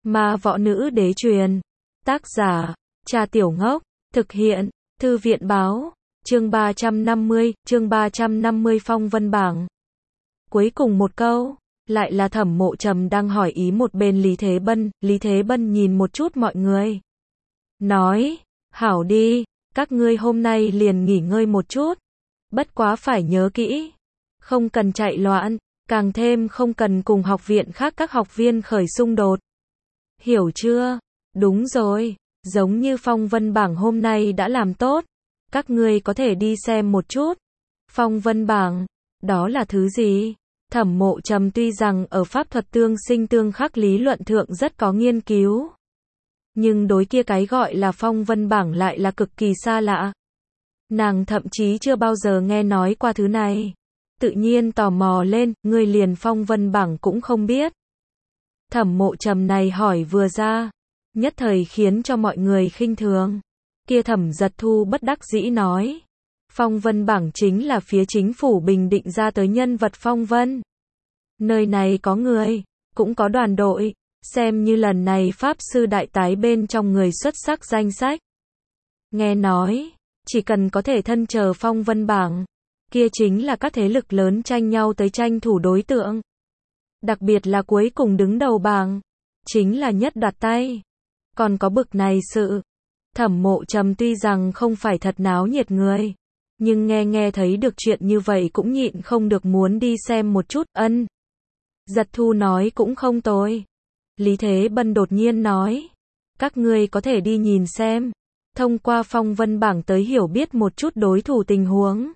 Ma võ nữ đế truyền. Tác giả, Trà Tiểu Ngốc. Thực hiện, Thư viện báo. Chương 350 phong vân bảng. Cuối cùng một câu, lại là Thẩm Mộ Trầm đang hỏi ý một bên Lý Thế Bân nhìn một chút mọi người. Nói, hảo đi, các ngươi hôm nay liền nghỉ ngơi một chút. Bất quá phải nhớ kỹ. Không cần chạy loạn, càng thêm không cần cùng học viện khác các học viên khởi xung đột. Hiểu chưa? Đúng rồi, giống như phong vân bảng hôm nay đã làm tốt. Các ngươi có thể đi xem một chút. Phong vân bảng, đó là thứ gì? Thẩm Mộ Trầm tuy rằng ở pháp thuật tương sinh tương khắc lý luận thượng rất có nghiên cứu. Nhưng đối kia cái gọi là phong vân bảng lại là cực kỳ xa lạ. Nàng thậm chí chưa bao giờ nghe nói qua thứ này. Tự nhiên tò mò lên, ngươi liền phong vân bảng cũng không biết. Thẩm Mộ Trầm này hỏi vừa ra, nhất thời khiến cho mọi người khinh thường. Kia Thẩm Giật Thu bất đắc dĩ nói. Phong vân bảng chính là phía chính phủ bình định ra tới nhân vật phong vân. Nơi này có người, cũng có đoàn đội, xem như lần này Pháp Sư Đại Tái bên trong người xuất sắc danh sách. Nghe nói, chỉ cần có thể thân chờ phong vân bảng, kia chính là các thế lực lớn tranh nhau tới tranh thủ đối tượng. Đặc biệt là cuối cùng đứng đầu bảng, chính là nhất đoạt tay. Còn có bực này sự. Thẩm Mộ Trầm tuy rằng không phải thật náo nhiệt người, nhưng nghe thấy được chuyện như vậy cũng nhịn không được muốn đi xem một chút. Ân. Giật Thu nói cũng không tồi. Lý Thế Bân đột nhiên nói, các ngươi có thể đi nhìn xem, thông qua phong vân bảng tới hiểu biết một chút đối thủ tình huống.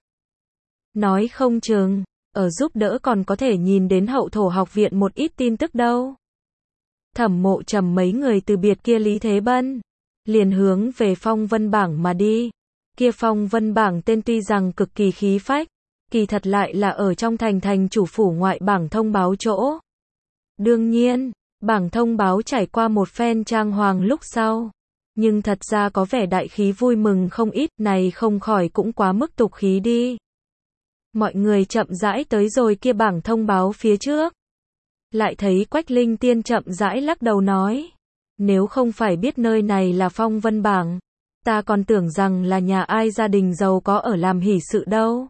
Nói không chừng, ở giúp đỡ còn có thể nhìn đến hậu thổ học viện một ít tin tức đâu. Thẩm Mộ Trầm mấy người từ biệt kia Lý Thế Bân, liền hướng về phong vân bảng mà đi. Kia phong vân bảng tên tuy rằng cực kỳ khí phách, kỳ thật lại là ở trong thành chủ phủ ngoại bảng thông báo chỗ. Đương nhiên, bảng thông báo trải qua một phen trang hoàng lúc sau, nhưng thật ra có vẻ đại khí vui mừng không ít, này không khỏi cũng quá mức tục khí đi. Mọi người chậm rãi tới rồi kia bảng thông báo phía trước. Lại thấy Quách Linh Tiên chậm rãi lắc đầu nói, nếu không phải biết nơi này là phong vân bảng, ta còn tưởng rằng là nhà ai gia đình giàu có ở làm hỷ sự đâu.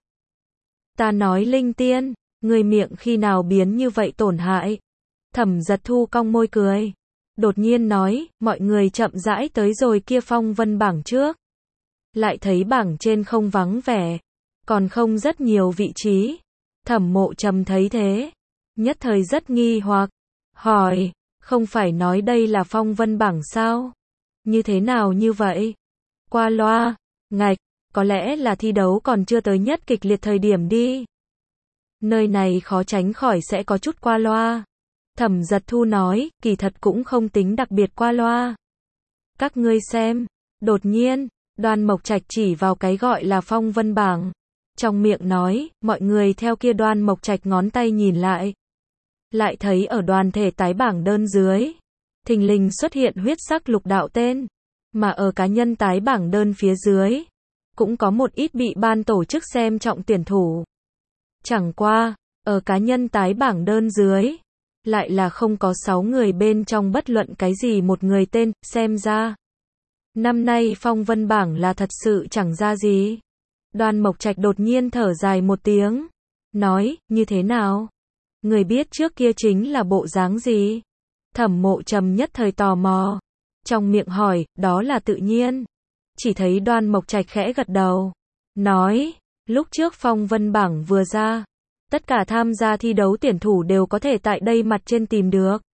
Ta nói Linh Tiên, người miệng khi nào biến như vậy tổn hại. Thẩm Giật Thu cong môi cười, đột nhiên nói, mọi người chậm rãi tới rồi kia phong vân bảng trước. Lại thấy bảng trên không vắng vẻ, còn không rất nhiều vị trí. Thẩm Mộ Trầm thấy thế, nhất thời rất nghi hoặc, hỏi, không phải nói đây là phong vân bảng sao? Như thế nào như vậy? Qua loa, ngạch, có lẽ là thi đấu còn chưa tới nhất kịch liệt thời điểm đi. Nơi này khó tránh khỏi sẽ có chút qua loa. Thẩm Giật Thu nói, kỳ thật cũng không tính đặc biệt qua loa. Các ngươi xem, đột nhiên, Đoan Mộc Trạch chỉ vào cái gọi là phong vân bảng. Trong miệng nói, mọi người theo kia Đoan Mộc Trạch ngón tay nhìn lại. Lại thấy ở đoàn thể tái bảng đơn dưới, thình lình xuất hiện huyết sắc lục đạo tên. Mà ở cá nhân tái bảng đơn phía dưới, cũng có một ít bị ban tổ chức xem trọng tuyển thủ. Chẳng qua, ở cá nhân tái bảng đơn dưới, lại là không có 6 người bên trong bất luận cái gì một người tên, xem ra. Năm nay phong vân bảng là thật sự chẳng ra gì. Đoan Mộc Trạch đột nhiên thở dài một tiếng, nói, như thế nào? Người biết trước kia chính là bộ dáng gì? Thẩm Mộ Trầm nhất thời tò mò, trong miệng hỏi, đó là tự nhiên. Chỉ thấy Đoan Mộc Trạch khẽ gật đầu, nói, lúc trước phong vân bảng vừa ra, tất cả tham gia thi đấu tuyển thủ đều có thể tại đây mặt trên tìm được.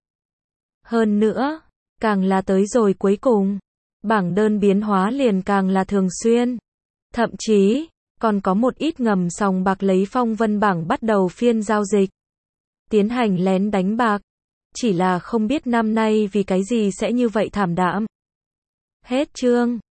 Hơn nữa, càng là tới rồi cuối cùng, bảng đơn biến hóa liền càng là thường xuyên. Thậm chí, còn có một ít ngầm sòng bạc lấy phong vân bảng bắt đầu phiên giao dịch. Tiến hành lén đánh bạc. Chỉ là không biết năm nay vì cái gì sẽ như vậy thảm đạm. Hết chương.